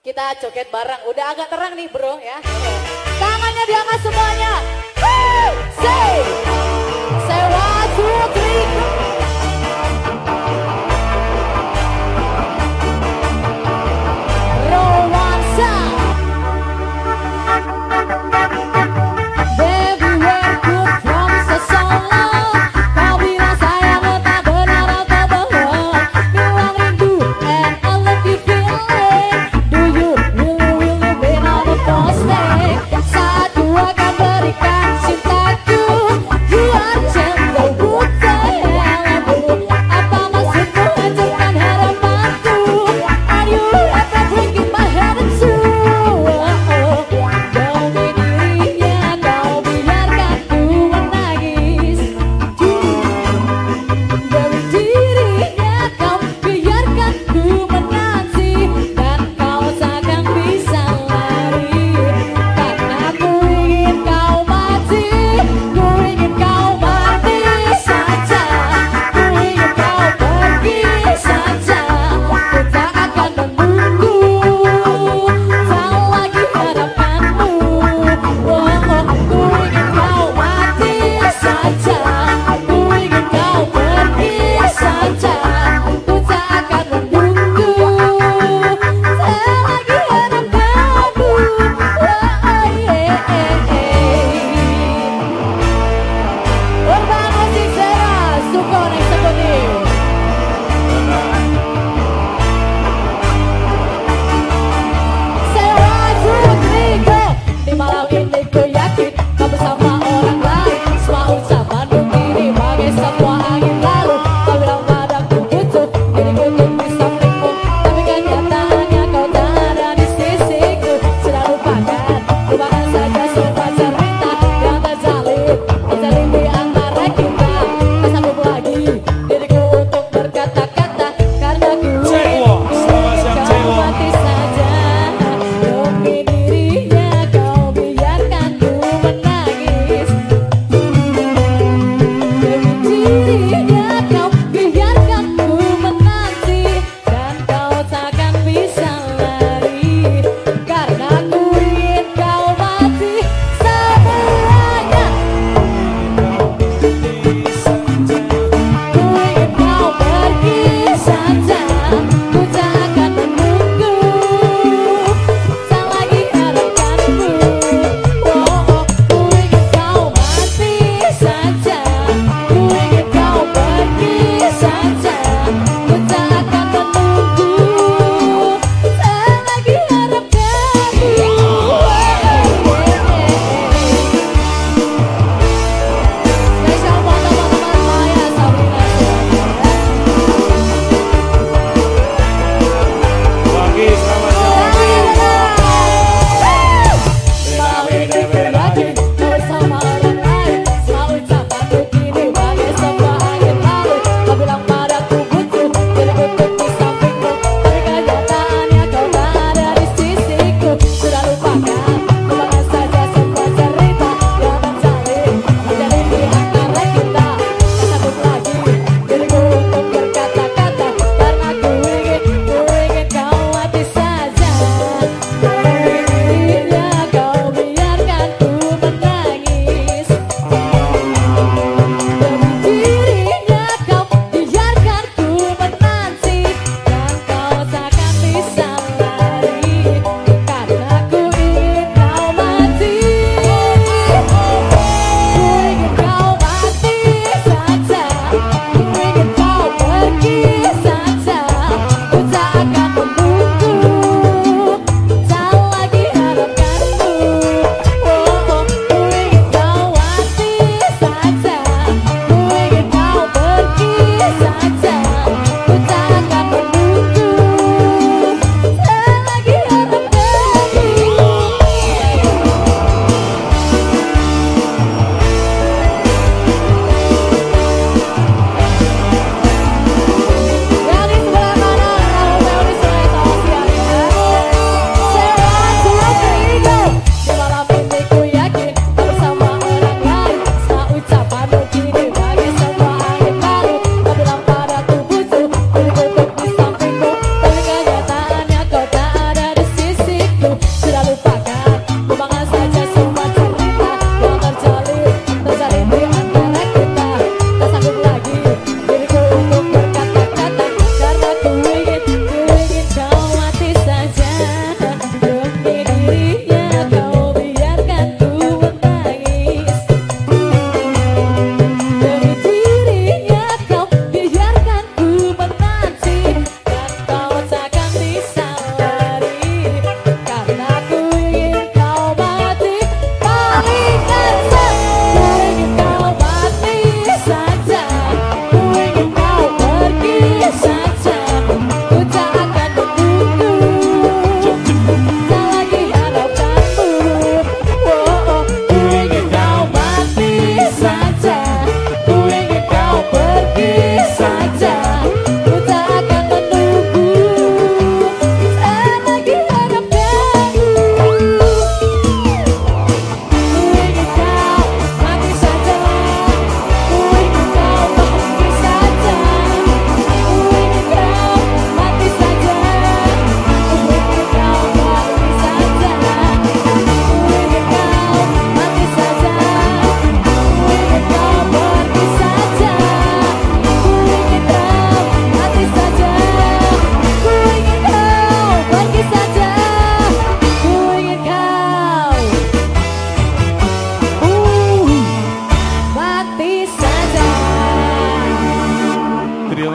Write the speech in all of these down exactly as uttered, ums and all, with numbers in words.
Kita joget bareng. Udah agak terang nih bro ya. Tangannya diangkat semuanya. Woo! Say, say one, two, three. Romansa. Baby, we're good from Sesolo. Kau bilang sayang tak benar atau bohong. Bilang rindu and I love you feeling. Do you really really been on the posting? Saat ku akan berikan cintaku, you are gentle buta.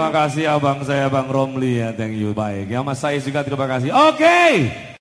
Terima kasih abang saya Bang Romli ya, thank you, baik. Ya Mas Sais juga terima kasih. Oke. Okay.